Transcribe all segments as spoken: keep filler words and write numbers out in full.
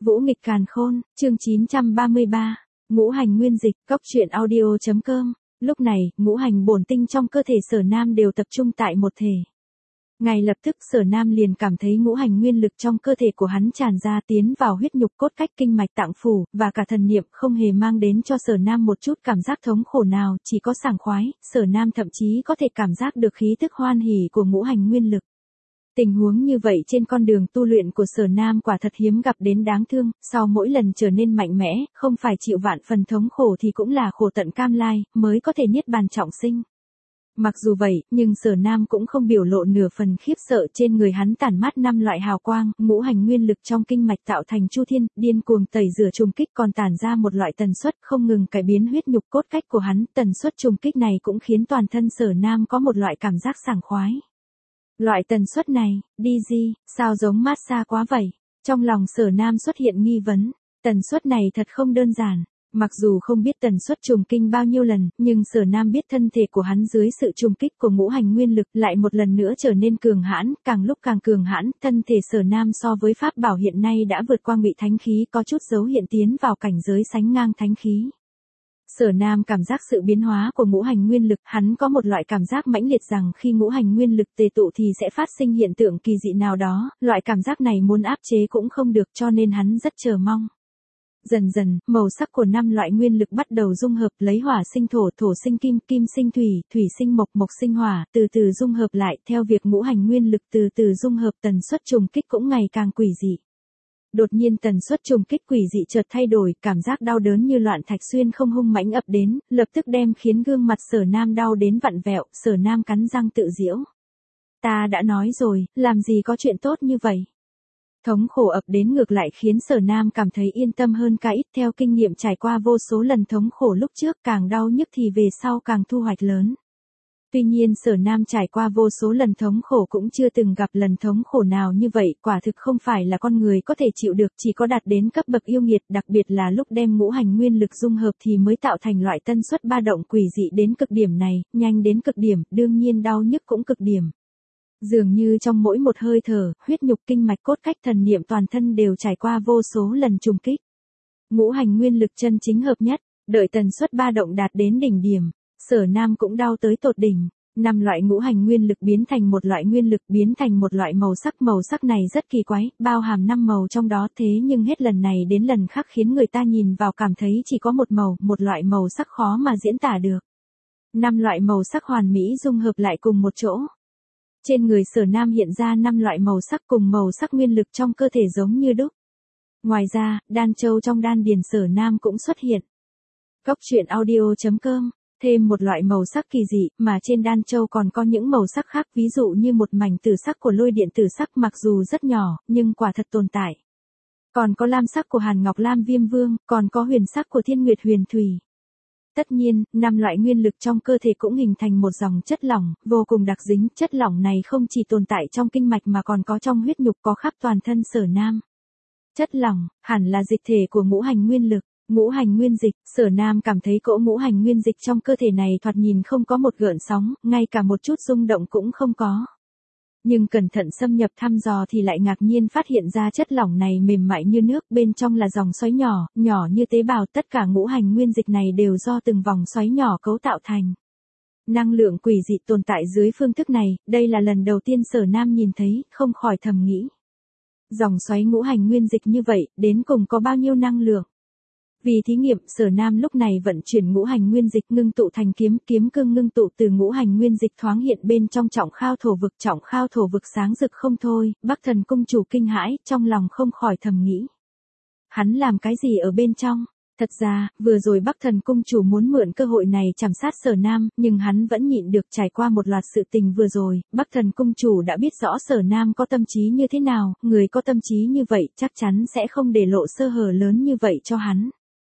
Vũ nghịch càn khôn, chương chín trăm ba mươi ba, ngũ hành nguyên dịch, cóc truyện audio.com. Lúc này, ngũ hành bổn tinh trong cơ thể Sở Nam đều tập trung tại một thể. Ngay lập tức Sở Nam liền cảm thấy ngũ hành nguyên lực trong cơ thể của hắn tràn ra tiến vào huyết nhục cốt cách kinh mạch tạng phủ, và cả thần niệm không hề mang đến cho Sở Nam một chút cảm giác thống khổ nào, chỉ có sảng khoái. Sở Nam thậm chí có thể cảm giác được khí tức hoan hỉ của ngũ hành nguyên lực. Tình huống như vậy trên con đường tu luyện của Sở Nam quả thật hiếm gặp đến đáng thương, sau mỗi lần trở nên mạnh mẽ, không phải chịu vạn phần thống khổ thì cũng là khổ tận cam lai, mới có thể niết bàn trọng sinh. Mặc dù vậy, nhưng Sở Nam cũng không biểu lộ nửa phần khiếp sợ, trên người hắn tản mát năm loại hào quang, ngũ hành nguyên lực trong kinh mạch tạo thành chu thiên, điên cuồng tẩy rửa trùng kích, còn tản ra một loại tần suất không ngừng cải biến huyết nhục cốt cách của hắn, tần suất trùng kích này cũng khiến toàn thân Sở Nam có một loại cảm giác sảng khoái. Loại tần suất này, đi gì, sao giống massage quá vậy? Trong lòng Sở Nam xuất hiện nghi vấn, tần suất này thật không đơn giản. Mặc dù không biết tần suất trùng kinh bao nhiêu lần, nhưng Sở Nam biết thân thể của hắn dưới sự trùng kích của ngũ hành nguyên lực lại một lần nữa trở nên cường hãn, càng lúc càng cường hãn, thân thể Sở Nam so với pháp bảo hiện nay đã vượt qua ngụy thánh khí, có chút dấu hiện tiến vào cảnh giới sánh ngang thánh khí. Sở Nam cảm giác sự biến hóa của ngũ hành nguyên lực, hắn có một loại cảm giác mãnh liệt rằng khi ngũ hành nguyên lực tề tụ thì sẽ phát sinh hiện tượng kỳ dị nào đó, loại cảm giác này muốn áp chế cũng không được, cho nên hắn rất chờ mong. Dần dần, màu sắc của năm loại nguyên lực bắt đầu dung hợp, lấy hỏa sinh thổ, thổ sinh kim, kim sinh thủy, thủy sinh mộc, mộc sinh hỏa, từ từ dung hợp lại, theo việc ngũ hành nguyên lực từ từ dung hợp, tần suất trùng kích cũng ngày càng quỷ dị. Đột nhiên tần suất trùng kích quỷ dị chợt thay đổi, cảm giác đau đớn như loạn thạch xuyên không hung mãnh ập đến, lập tức đem khiến gương mặt Sở Nam đau đến vặn vẹo, Sở Nam cắn răng tự giễu. Ta đã nói rồi, làm gì có chuyện tốt như vậy. Thống khổ ập đến ngược lại khiến Sở Nam cảm thấy yên tâm hơn cả ít, theo kinh nghiệm trải qua vô số lần thống khổ lúc trước, càng đau nhức thì về sau càng thu hoạch lớn. Tuy nhiên Sở Nam trải qua vô số lần thống khổ cũng chưa từng gặp lần thống khổ nào như vậy, quả thực không phải là con người có thể chịu được, chỉ có đạt đến cấp bậc yêu nghiệt, đặc biệt là lúc đem ngũ hành nguyên lực dung hợp thì mới tạo thành loại tân suất ba động quỷ dị đến cực điểm này, nhanh đến cực điểm, đương nhiên đau nhức cũng cực điểm. Dường như trong mỗi một hơi thở, huyết nhục kinh mạch cốt cách thần niệm toàn thân đều trải qua vô số lần trùng kích. Ngũ hành nguyên lực chân chính hợp nhất, đợi tần suất ba động đạt đến đỉnh điểm, Sở Nam cũng đau tới tột đỉnh. Năm loại ngũ hành nguyên lực biến thành một loại nguyên lực, biến thành một loại màu sắc, màu sắc này rất kỳ quái, bao hàm năm màu trong đó, thế nhưng hết lần này đến lần khác khiến người ta nhìn vào cảm thấy chỉ có một màu, một loại màu sắc khó mà diễn tả được. Năm loại màu sắc hoàn mỹ dung hợp lại cùng một chỗ. Trên người Sở Nam hiện ra năm loại màu sắc cùng màu sắc nguyên lực trong cơ thể giống như đúc. Ngoài ra, đan châu trong đan điền Sở Nam cũng xuất hiện. Cóc truyện audio.com, thêm một loại màu sắc kỳ dị, mà trên đan châu còn có những màu sắc khác, ví dụ như một mảnh tử sắc của lôi điện tử sắc, mặc dù rất nhỏ, nhưng quả thật tồn tại. Còn có lam sắc của Hàn Ngọc Lam Viêm Vương, còn có huyền sắc của Thiên Nguyệt Huyền Thủy. Tất nhiên, năm loại nguyên lực trong cơ thể cũng hình thành một dòng chất lỏng, vô cùng đặc dính, chất lỏng này không chỉ tồn tại trong kinh mạch mà còn có trong huyết nhục, có khắp toàn thân Sở Nam. Chất lỏng, hẳn là dịch thể của ngũ hành nguyên lực, ngũ hành nguyên dịch, Sở Nam cảm thấy cỗ ngũ hành nguyên dịch trong cơ thể này thoạt nhìn không có một gợn sóng, ngay cả một chút rung động cũng không có. Nhưng cẩn thận xâm nhập thăm dò thì lại ngạc nhiên phát hiện ra chất lỏng này mềm mại như nước, bên trong là dòng xoáy nhỏ, nhỏ như tế bào, tất cả ngũ hành nguyên dịch này đều do từng vòng xoáy nhỏ cấu tạo thành. Năng lượng quỷ dị tồn tại dưới phương thức này, đây là lần đầu tiên Sở Nam nhìn thấy, không khỏi thầm nghĩ. Dòng xoáy ngũ hành nguyên dịch như vậy, đến cùng có bao nhiêu năng lượng? Vì thí nghiệm, Sở Nam lúc này vận chuyển ngũ hành nguyên dịch ngưng tụ thành kiếm, kiếm cương ngưng tụ từ ngũ hành nguyên dịch thoáng hiện bên trong trọng khao thổ vực, trọng khao thổ vực sáng rực không thôi, Bắc Thần Cung chủ kinh hãi, trong lòng không khỏi thầm nghĩ. Hắn làm cái gì ở bên trong? Thật ra, vừa rồi Bắc Thần Cung chủ muốn mượn cơ hội này chảm sát Sở Nam, nhưng hắn vẫn nhịn được. Trải qua một loạt sự tình vừa rồi, Bắc Thần Cung chủ đã biết rõ Sở Nam có tâm trí như thế nào, người có tâm trí như vậy chắc chắn sẽ không để lộ sơ hở lớn như vậy cho hắn.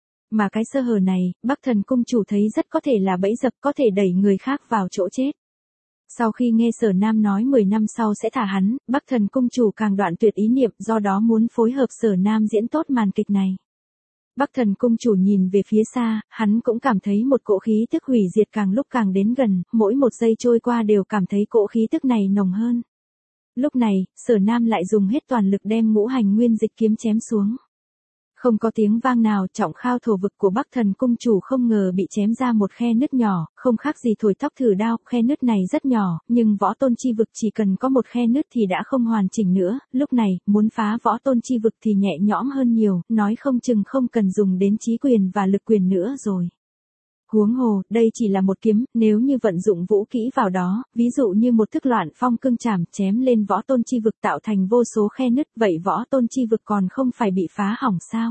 Mà cái sơ hở này, Bắc Thần Cung chủ thấy rất có thể là bẫy dập, có thể đẩy người khác vào chỗ chết. Sau khi nghe Sở Nam nói mười năm sau sẽ thả hắn, Bắc Thần Cung chủ càng đoạn tuyệt ý niệm, do đó muốn phối hợp Sở Nam diễn tốt màn kịch này. Bắc Thần Cung chủ nhìn về phía xa, hắn cũng cảm thấy một cỗ khí tức hủy diệt càng lúc càng đến gần, mỗi một giây trôi qua đều cảm thấy cỗ khí tức này nồng hơn. Lúc này, Sở Nam lại dùng hết toàn lực đem ngũ hành nguyên dịch kiếm chém xuống. Không có tiếng vang nào, trọng khao thổ vực của Bắc Thần cung chủ không ngờ bị chém ra một khe nứt nhỏ, không khác gì thổi tóc thử đao, khe nứt này rất nhỏ, nhưng võ tôn chi vực chỉ cần có một khe nứt thì đã không hoàn chỉnh nữa, lúc này, muốn phá võ tôn chi vực thì nhẹ nhõm hơn nhiều, nói không chừng không cần dùng đến trí quyền và lực quyền nữa rồi. Huống hồ, đây chỉ là một kiếm, nếu như vận dụng vũ kỹ vào đó, ví dụ như một thức loạn phong cương chảm chém lên võ tôn chi vực tạo thành vô số khe nứt, vậy võ tôn chi vực còn không phải bị phá hỏng sao?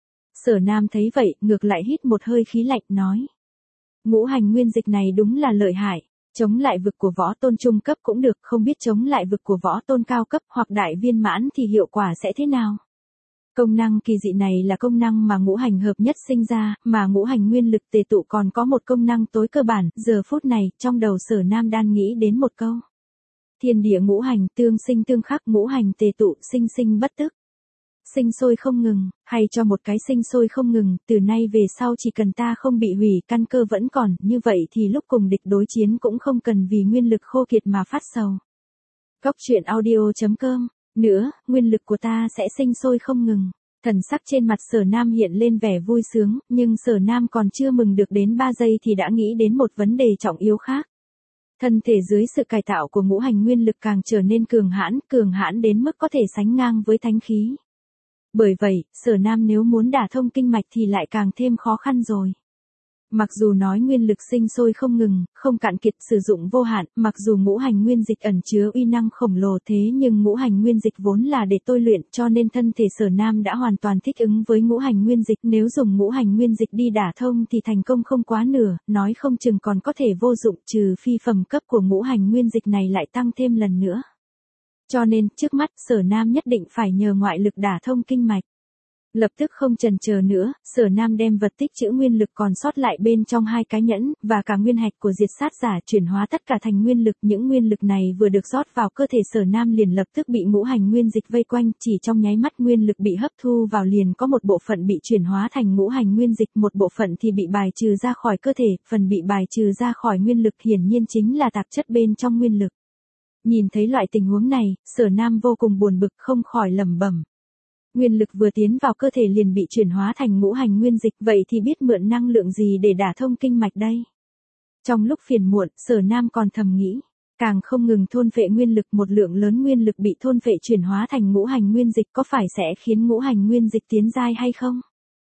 Sở Nam thấy vậy, ngược lại hít một hơi khí lạnh, nói. Ngũ hành nguyên dịch này đúng là lợi hại, chống lại vực của võ tôn trung cấp cũng được, không biết chống lại vực của võ tôn cao cấp hoặc đại viên mãn thì hiệu quả sẽ thế nào? Công năng kỳ dị này là công năng mà ngũ hành hợp nhất sinh ra, mà ngũ hành nguyên lực tề tụ còn có một công năng tối cơ bản, giờ phút này, trong đầu Sở Nam đang nghĩ đến một câu. Thiên địa ngũ hành, tương sinh tương khắc, ngũ hành tề tụ, sinh sinh bất tức. Sinh sôi không ngừng, hay cho một cái sinh sôi không ngừng, từ nay về sau chỉ cần ta không bị hủy, căn cơ vẫn còn, như vậy thì lúc cùng địch đối chiến cũng không cần vì nguyên lực khô kiệt mà phát sầu. Góc truyện audio chấm com. Nữa, nguyên lực của ta sẽ sinh sôi không ngừng. Thần sắc trên mặt Sở Nam hiện lên vẻ vui sướng, nhưng Sở Nam còn chưa mừng được đến ba giây thì đã nghĩ đến một vấn đề trọng yếu khác. Thân thể dưới sự cải tạo của ngũ hành nguyên lực càng trở nên cường hãn, cường hãn đến mức có thể sánh ngang với thánh khí. Bởi vậy, Sở Nam nếu muốn đả thông kinh mạch thì lại càng thêm khó khăn rồi. Mặc dù nói nguyên lực sinh sôi không ngừng, không cạn kiệt, sử dụng vô hạn, mặc dù ngũ hành nguyên dịch ẩn chứa uy năng khổng lồ thế nhưng ngũ hành nguyên dịch vốn là để tôi luyện cho nên thân thể Sở Nam đã hoàn toàn thích ứng với ngũ hành nguyên dịch. Nếu dùng ngũ hành nguyên dịch đi đả thông thì thành công không quá nửa, nói không chừng còn có thể vô dụng, trừ phi phẩm cấp của ngũ hành nguyên dịch này lại tăng thêm lần nữa. Cho nên, trước mắt, Sở Nam nhất định phải nhờ ngoại lực đả thông kinh mạch. Lập tức không chần chờ nữa, Sở Nam đem vật tích trữ nguyên lực còn sót lại bên trong hai cái nhẫn, và cả nguyên hạch của diệt sát giả chuyển hóa tất cả thành nguyên lực. Những nguyên lực này vừa được rót vào cơ thể Sở Nam liền lập tức bị ngũ hành nguyên dịch vây quanh, chỉ trong nháy mắt nguyên lực bị hấp thu vào liền có một bộ phận bị chuyển hóa thành ngũ hành nguyên dịch, một bộ phận thì bị bài trừ ra khỏi cơ thể, phần bị bài trừ ra khỏi nguyên lực hiển nhiên chính là tạp chất bên trong nguyên lực. Nhìn thấy loại tình huống này, Sở Nam vô cùng buồn bực không khỏi lẩm bẩm. Nguyên lực vừa tiến vào cơ thể liền bị chuyển hóa thành ngũ hành nguyên dịch, vậy thì biết mượn năng lượng gì để đả thông kinh mạch đây? Trong lúc phiền muộn, Sở Nam còn thầm nghĩ, càng không ngừng thôn phệ nguyên lực, một lượng lớn nguyên lực bị thôn phệ chuyển hóa thành ngũ hành nguyên dịch có phải sẽ khiến ngũ hành nguyên dịch tiến giai hay không?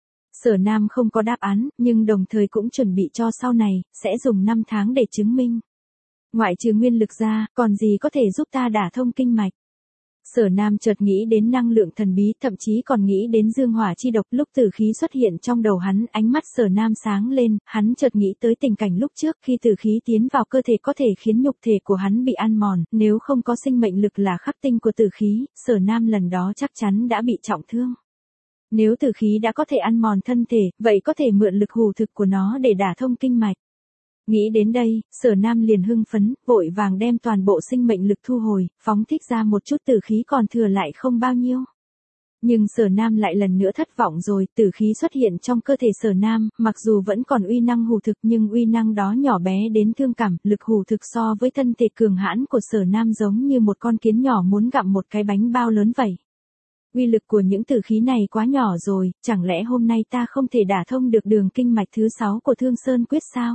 Sở Nam không có đáp án, nhưng đồng thời cũng chuẩn bị cho sau này, sẽ dùng năm tháng để chứng minh. Ngoại trừ nguyên lực ra, còn gì có thể giúp ta đả thông kinh mạch? Sở Nam chợt nghĩ đến năng lượng thần bí, thậm chí còn nghĩ đến dương hỏa chi độc. Lúc tử khí xuất hiện trong đầu hắn, ánh mắt Sở Nam sáng lên, hắn chợt nghĩ tới tình cảnh lúc trước khi tử khí tiến vào cơ thể có thể khiến nhục thể của hắn bị ăn mòn, nếu không có sinh mệnh lực là khắc tinh của tử khí, Sở Nam lần đó chắc chắn đã bị trọng thương. Nếu tử khí đã có thể ăn mòn thân thể, vậy có thể mượn lực hù thực của nó để đả thông kinh mạch. Nghĩ đến đây, Sở Nam liền hưng phấn, vội vàng đem toàn bộ sinh mệnh lực thu hồi, phóng thích ra một chút tử khí còn thừa lại không bao nhiêu. Nhưng Sở Nam lại lần nữa thất vọng rồi, tử khí xuất hiện trong cơ thể Sở Nam, mặc dù vẫn còn uy năng hù thực nhưng uy năng đó nhỏ bé đến thương cảm, lực hù thực so với thân thể cường hãn của Sở Nam giống như một con kiến nhỏ muốn gặm một cái bánh bao lớn vậy. Uy lực của những tử khí này quá nhỏ rồi, chẳng lẽ hôm nay ta không thể đả thông được đường kinh mạch thứ sáu của Thương Sơn Quyết sao?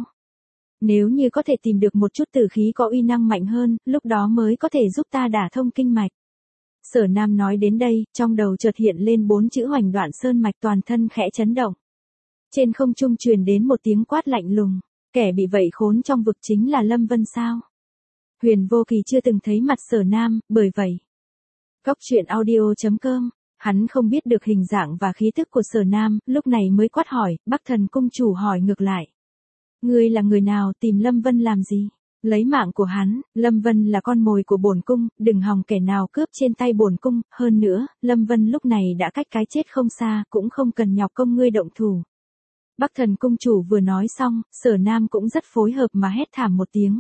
Nếu như có thể tìm được một chút tử khí có uy năng mạnh hơn, lúc đó mới có thể giúp ta đả thông kinh mạch. Sở Nam nói đến đây, trong đầu chợt hiện lên bốn chữ Hoành Đoạn Sơn Mạch, toàn thân khẽ chấn động. Trên không trung truyền đến một tiếng quát lạnh lùng, kẻ bị vậy khốn trong vực chính là Lâm Vân sao? Huyền Vô Kỳ chưa từng thấy mặt Sở Nam, bởi vậy. Góc truyện audio chấm com, hắn không biết được hình dạng và khí tức của Sở Nam, lúc này mới quát hỏi. Bắc Thần cung chủ hỏi ngược lại. Ngươi là người nào, tìm Lâm Vân làm gì? Lấy mạng của hắn, Lâm Vân là con mồi của bổn cung, đừng hòng kẻ nào cướp trên tay bổn cung, hơn nữa, Lâm Vân lúc này đã cách cái chết không xa, cũng không cần nhọc công ngươi động thủ. Bắc Thần cung chủ vừa nói xong, Sở Nam cũng rất phối hợp mà hét thảm một tiếng.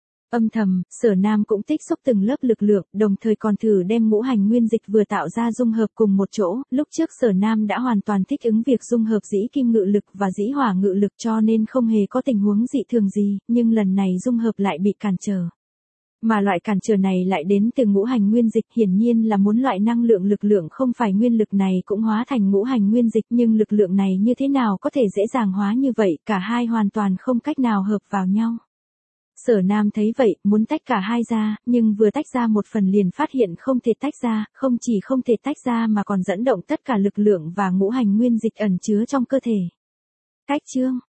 Âm thầm, Sở Nam cũng tích xúc từng lớp lực lượng, đồng thời còn thử đem ngũ hành nguyên dịch vừa tạo ra dung hợp cùng một chỗ. Lúc trước Sở Nam đã hoàn toàn thích ứng việc dung hợp dĩ kim ngự lực và dĩ hỏa ngự lực cho nên không hề có tình huống dị thường gì, nhưng lần này dung hợp lại bị cản trở. Mà loại cản trở này lại đến từ ngũ hành nguyên dịch, hiển nhiên là muốn loại năng lượng lực lượng không phải nguyên lực này cũng hóa thành ngũ hành nguyên dịch, nhưng lực lượng này như thế nào có thể dễ dàng hóa như vậy, cả hai hoàn toàn không cách nào hợp vào nhau. Sở Nam thấy vậy, muốn tách cả hai ra, nhưng vừa tách ra một phần liền phát hiện không thể tách ra, không chỉ không thể tách ra mà còn dẫn động tất cả lực lượng và ngũ hành nguyên dịch ẩn chứa trong cơ thể. Cách chương